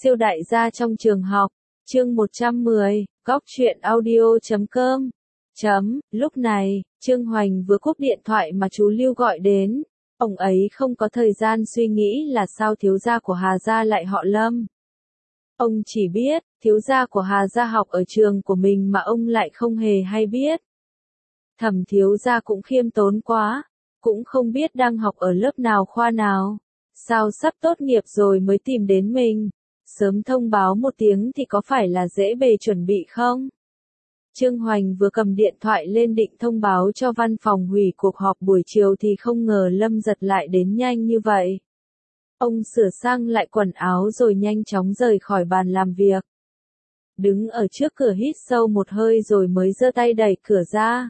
Siêu đại gia trong trường học, chương 110, góc truyện audio.com. Lúc này, Trương Hoành vừa cúp điện thoại mà chú Lưu gọi đến. Ông ấy không có thời gian suy nghĩ là sao thiếu gia của Hà gia lại họ Lâm. Ông chỉ biết, thiếu gia của Hà gia học ở trường của mình mà ông lại không hề hay biết. Thẩm thiếu gia cũng khiêm tốn quá, cũng không biết đang học ở lớp nào khoa nào. Sao sắp tốt nghiệp rồi mới tìm đến mình? Sớm thông báo một tiếng thì có phải là dễ bề chuẩn bị không? Trương Hoành vừa cầm điện thoại lên định thông báo cho văn phòng hủy cuộc họp buổi chiều thì không ngờ Lâm Giật lại đến nhanh như vậy. Ông sửa sang lại quần áo rồi nhanh chóng rời khỏi bàn làm việc. Đứng ở trước cửa hít sâu một hơi rồi mới giơ tay đẩy cửa ra.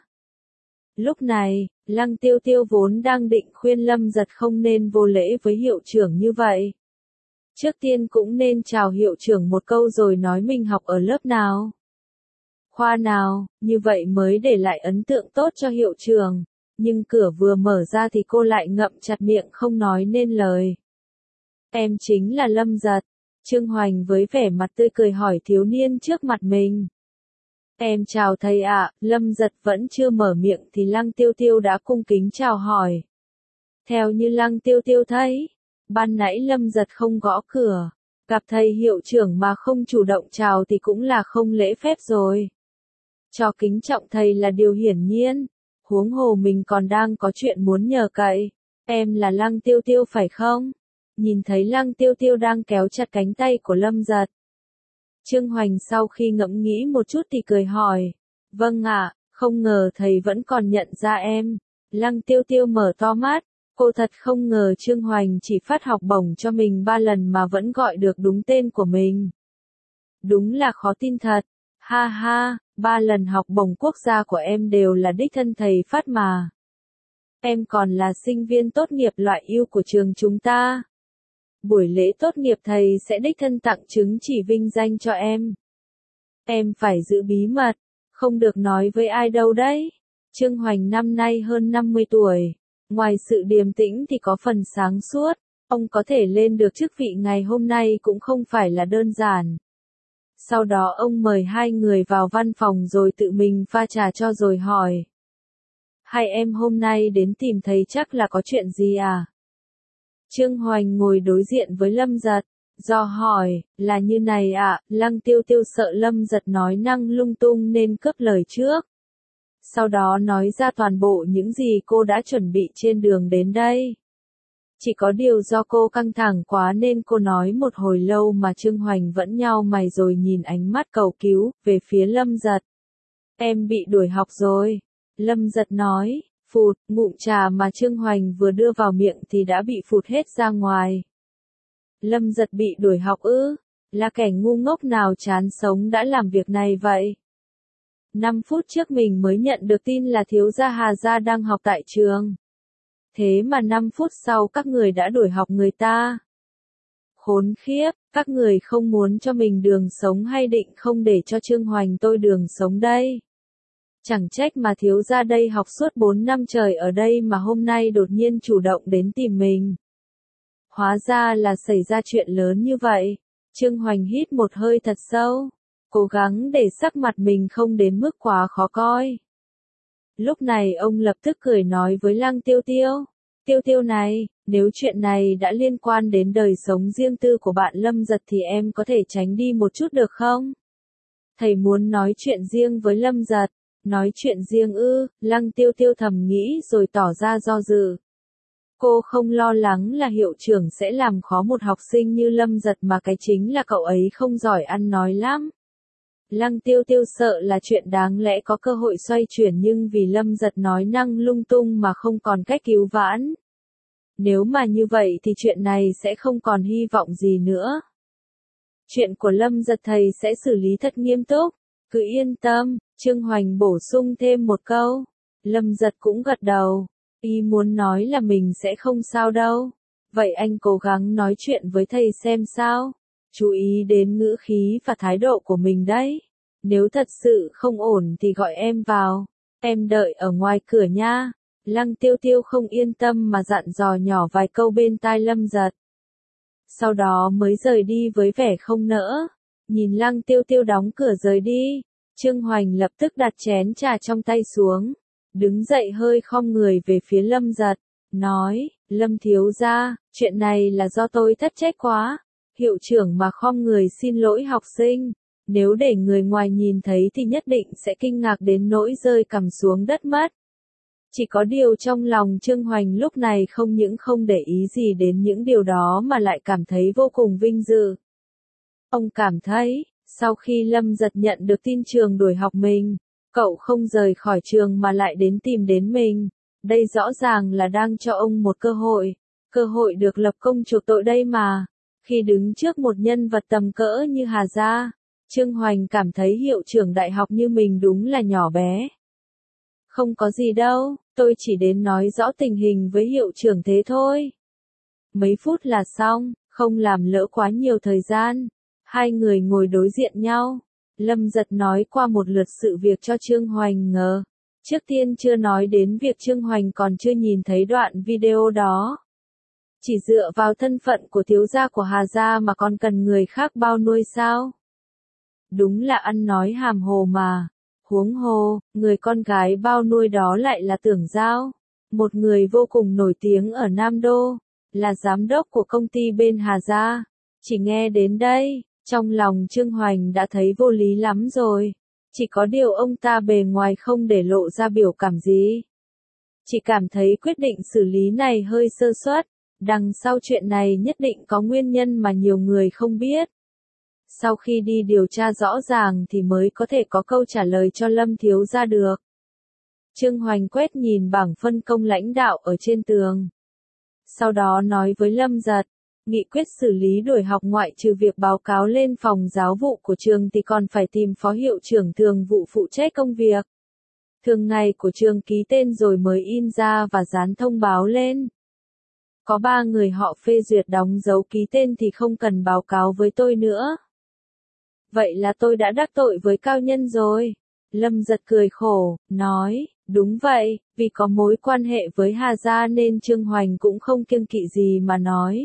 Lúc này, Lăng Tiêu Tiêu vốn đang định khuyên Lâm Giật không nên vô lễ với hiệu trưởng như vậy. Trước tiên cũng nên chào hiệu trưởng một câu rồi nói mình học ở lớp nào, khoa nào, như vậy mới để lại ấn tượng tốt cho hiệu trưởng. Nhưng cửa vừa mở ra thì cô lại ngậm chặt miệng không nói nên lời. Em chính là Lâm Giật. Trương Hoành với vẻ mặt tươi cười hỏi thiếu niên trước mặt mình. Em chào thầy ạ. Lâm Giật vẫn chưa mở miệng thì Lăng Tiêu Tiêu đã cung kính chào hỏi. Theo như Lăng Tiêu Tiêu thấy, ban nãy Lâm Giật không gõ cửa, gặp thầy hiệu trưởng mà không chủ động chào thì cũng là không lễ phép rồi. Cho kính trọng thầy là điều hiển nhiên, huống hồ mình còn đang có chuyện muốn nhờ cậy. Em là Lăng Tiêu Tiêu phải không? Nhìn thấy Lăng Tiêu Tiêu đang kéo chặt cánh tay của Lâm Giật. Trương Hoành sau khi ngẫm nghĩ một chút thì cười hỏi. Vâng ạ, không ngờ thầy vẫn còn nhận ra em. Lăng Tiêu Tiêu mở to mắt. Cô thật không ngờ Trương Hoành chỉ phát học bổng cho mình 3 lần mà vẫn gọi được đúng tên của mình. Đúng là khó tin thật. Ha ha, 3 lần học bổng quốc gia của em đều là đích thân thầy phát mà. Em còn là sinh viên tốt nghiệp loại ưu của trường chúng ta. Buổi lễ tốt nghiệp thầy sẽ đích thân tặng chứng chỉ vinh danh cho em. Em phải giữ bí mật, không được nói với ai đâu đấy. Trương Hoành năm nay hơn 50 tuổi. Ngoài sự điềm tĩnh thì có phần sáng suốt, ông có thể lên được chức vị ngày hôm nay cũng không phải là đơn giản. Sau đó ông mời hai người vào văn phòng rồi tự mình pha trà cho rồi hỏi. Hai em hôm nay đến tìm thầy chắc là có chuyện gì à? Trương Hoành ngồi đối diện với Lâm Giật, do hỏi, là như này ạ. Lăng Tiêu Tiêu sợ Lâm Giật nói năng lung tung nên cướp lời trước. Sau đó nói ra toàn bộ những gì cô đã chuẩn bị trên đường đến đây. Chỉ có điều do cô căng thẳng quá nên cô nói một hồi lâu mà Trương Hoành vẫn nhao mày rồi nhìn ánh mắt cầu cứu về phía Lâm Giật. Em bị đuổi học rồi. Lâm Giật nói, phụt, ngụm trà mà Trương Hoành vừa đưa vào miệng thì đã bị phụt hết ra ngoài. Lâm Giật bị đuổi học ư? Là kẻ ngu ngốc nào chán sống đã làm việc này vậy? 5 phút trước mình mới nhận được tin là thiếu gia Hà gia đang học tại trường. Thế mà 5 phút sau các người đã đuổi học người ta. Khốn khiếp, các người không muốn cho mình đường sống hay định không để cho Trương Hoành tôi đường sống đây. Chẳng trách mà thiếu gia đây học suốt 4 năm trời ở đây mà hôm nay đột nhiên chủ động đến tìm mình. Hóa ra là xảy ra chuyện lớn như vậy. Trương Hoành hít một hơi thật sâu, cố gắng để sắc mặt mình không đến mức quá khó coi. Lúc này ông lập tức cười nói với Lăng Tiêu Tiêu. Tiêu Tiêu này, nếu chuyện này đã liên quan đến đời sống riêng tư của bạn Lâm Giật thì em có thể tránh đi một chút được không? Thầy muốn nói chuyện riêng với Lâm Giật. Nói chuyện riêng ư? Lăng Tiêu Tiêu thầm nghĩ rồi tỏ ra do dự. Cô không lo lắng là hiệu trưởng sẽ làm khó một học sinh như Lâm Giật mà cái chính là cậu ấy không giỏi ăn nói lắm. Lăng Tiêu Tiêu sợ là chuyện đáng lẽ có cơ hội xoay chuyển nhưng vì Lâm Giật nói năng lung tung mà không còn cách cứu vãn. Nếu mà như vậy thì chuyện này sẽ không còn hy vọng gì nữa. Chuyện của Lâm Giật thầy sẽ xử lý thật nghiêm túc. Cứ yên tâm, Trương Hoành bổ sung thêm một câu. Lâm Giật cũng gật đầu. Y muốn nói là mình sẽ không sao đâu. Vậy anh cố gắng nói chuyện với thầy xem sao. Chú ý đến ngữ khí và thái độ của mình đấy. Nếu thật sự không ổn thì gọi em vào. Em đợi ở ngoài cửa nha. Lăng Tiêu Tiêu không yên tâm mà dặn dò nhỏ vài câu bên tai Lâm Giật. sau đó mới rời đi với vẻ không nỡ. Nhìn Lăng Tiêu Tiêu đóng cửa rời đi, Trương Hoành lập tức đặt chén trà trong tay xuống, đứng dậy hơi khom người về phía Lâm Giật, nói, Lâm thiếu gia, chuyện này là do tôi thất trách quá, hiệu trưởng mà khom người xin lỗi học sinh, nếu để người ngoài nhìn thấy thì nhất định sẽ kinh ngạc đến nỗi rơi cằm xuống đất mất. Chỉ có điều trong lòng Trương Hoành lúc này không những không để ý gì đến những điều đó mà lại cảm thấy vô cùng vinh dự. Ông cảm thấy, sau khi Lâm Giật nhận được tin trường đuổi học mình, cậu không rời khỏi trường mà lại đến tìm đến mình. Đây rõ ràng là đang cho ông một cơ hội được lập công chuộc tội đây mà. Khi đứng trước một nhân vật tầm cỡ như Hà Gia, Trương Hoành cảm thấy hiệu trưởng đại học như mình đúng là nhỏ bé. Không có gì đâu, tôi chỉ đến nói rõ tình hình với hiệu trưởng thế thôi. Mấy phút là xong, không làm lỡ quá nhiều thời gian. Hai người ngồi đối diện nhau. Lâm Giật nói qua một lượt sự việc cho Trương Hoành ngờ. Trước tiên chưa nói đến việc Trương Hoành còn chưa nhìn thấy đoạn video đó. Chỉ dựa vào thân phận của thiếu gia của Hà Gia mà còn cần người khác bao nuôi sao? Đúng là ăn nói hàm hồ mà. Huống hồ, người con gái bao nuôi đó lại là Tưởng Giao. Một người vô cùng nổi tiếng ở Nam Đô. Là giám đốc của công ty bên Hà Gia. Chỉ nghe đến đây, trong lòng Trương Hoành đã thấy vô lý lắm rồi. Chỉ có điều ông ta bề ngoài không để lộ ra biểu cảm gì. Chỉ cảm thấy quyết định xử lý này hơi sơ suất. Đằng sau chuyện này nhất định có nguyên nhân mà nhiều người không biết. Sau khi đi điều tra rõ ràng thì mới có thể có câu trả lời cho Lâm thiếu gia được. Trương Hoành quét nhìn bảng phân công lãnh đạo ở trên tường. Sau đó nói với Lâm Giật, nghị quyết xử lý đuổi học ngoại trừ việc báo cáo lên phòng giáo vụ của trường thì còn phải tìm phó hiệu trưởng thường vụ phụ trách công việc. Thường ngày của trường ký tên rồi mới in ra và dán thông báo lên. Có 3 người họ phê duyệt đóng dấu ký tên thì không cần báo cáo với tôi nữa. Vậy là tôi đã đắc tội với cao nhân rồi. Lâm Giật cười khổ, nói, đúng vậy, vì có mối quan hệ với Hà Gia nên Trương Hoành cũng không kiêng kỵ gì mà nói.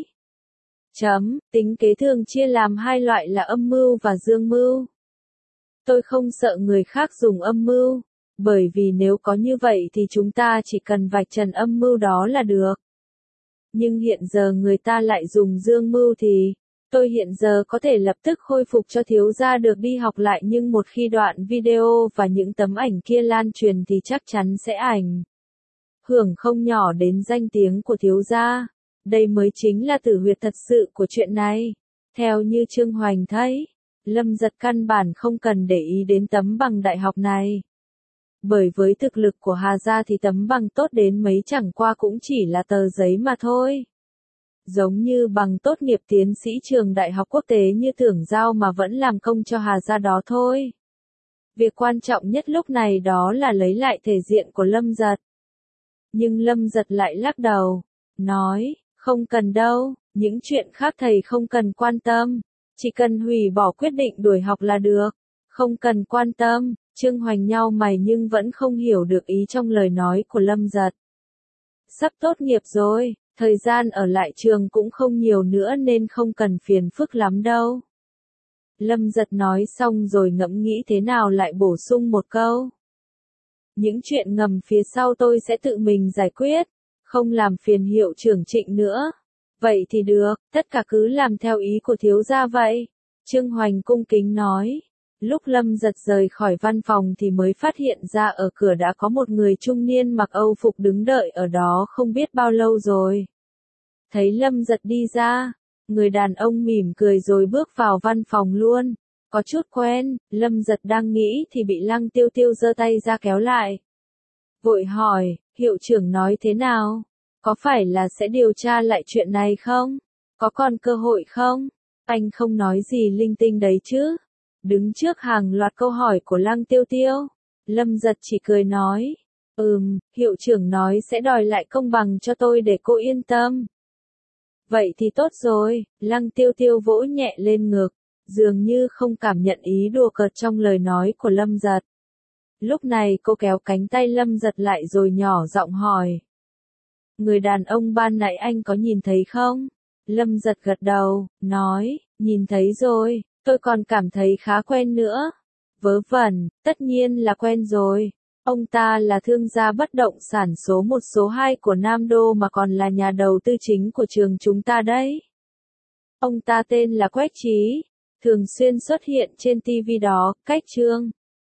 Tính kế thường chia làm hai loại là âm mưu và dương mưu. Tôi không sợ người khác dùng âm mưu, bởi vì nếu có như vậy thì chúng ta chỉ cần vạch trần âm mưu đó là được. Nhưng hiện giờ người ta lại dùng dương mưu thì, tôi hiện giờ có thể lập tức khôi phục cho thiếu gia được đi học lại nhưng một khi đoạn video và những tấm ảnh kia lan truyền thì chắc chắn sẽ ảnh hưởng không nhỏ đến danh tiếng của thiếu gia. Đây mới chính là tử huyệt thật sự của chuyện này. Theo như Trương Hoành thấy, Lâm Giật căn bản không cần để ý đến tấm bằng đại học này. Bởi với thực lực của Hà Gia thì tấm bằng tốt đến mấy chẳng qua cũng chỉ là tờ giấy mà thôi. Giống như bằng tốt nghiệp tiến sĩ trường đại học quốc tế như Tưởng Giao mà vẫn làm công cho Hà Gia đó thôi. Việc quan trọng nhất lúc này đó là lấy lại thể diện của Lâm Giật. Nhưng Lâm Giật lại lắc đầu, nói, không cần đâu, những chuyện khác thầy không cần quan tâm, chỉ cần hủy bỏ quyết định đuổi học là được, không cần quan tâm. Trương Hoành nhau mày nhưng vẫn không hiểu được ý trong lời nói của Lâm Giật. Sắp tốt nghiệp rồi, thời gian ở lại trường cũng không nhiều nữa nên không cần phiền phức lắm đâu. Lâm Giật nói xong rồi ngẫm nghĩ thế nào lại bổ sung một câu. Những chuyện ngầm phía sau tôi sẽ tự mình giải quyết, không làm phiền hiệu trưởng Trịnh nữa. Vậy thì được, tất cả cứ làm theo ý của thiếu gia vậy. Trương Hoành cung kính nói. Lúc Lâm Giật rời khỏi văn phòng thì mới phát hiện ra ở cửa đã có một người trung niên mặc Âu phục đứng đợi ở đó không biết bao lâu rồi. Thấy Lâm Giật đi ra, người đàn ông mỉm cười rồi bước vào văn phòng luôn. Có chút quen, Lâm Giật đang nghĩ thì bị Lăng Tiêu Tiêu giơ tay ra kéo lại. Vội hỏi, hiệu trưởng nói thế nào? Có phải là sẽ điều tra lại chuyện này không? Có còn cơ hội không? Anh không nói gì linh tinh đấy chứ? Đứng trước hàng loạt câu hỏi của Lăng Tiêu Tiêu, Lâm Giật chỉ cười nói, hiệu trưởng nói sẽ đòi lại công bằng cho tôi để cô yên tâm. Vậy thì tốt rồi, Lăng Tiêu Tiêu vỗ nhẹ lên ngực, dường như không cảm nhận ý đùa cợt trong lời nói của Lâm Giật. Lúc này cô kéo cánh tay Lâm Giật lại rồi nhỏ giọng hỏi. Người đàn ông ban nãy anh có nhìn thấy không? Lâm Giật gật đầu, nói, nhìn thấy rồi, tôi còn cảm thấy khá quen nữa. Vớ vẩn, tất nhiên là quen rồi. Ông ta là thương gia bất động sản số 1 số 2 của Nam Đô mà còn là nhà đầu tư chính của trường chúng ta đấy. Ông ta tên là Quách Trí, thường xuyên xuất hiện trên TV đó, cách Trương.